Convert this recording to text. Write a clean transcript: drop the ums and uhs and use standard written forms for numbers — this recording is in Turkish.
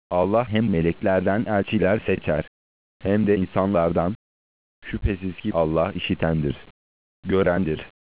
Allah hem meleklerden elçiler seçer, hem de insanlardan. Şüphesiz ki Allah işitendir, görendir.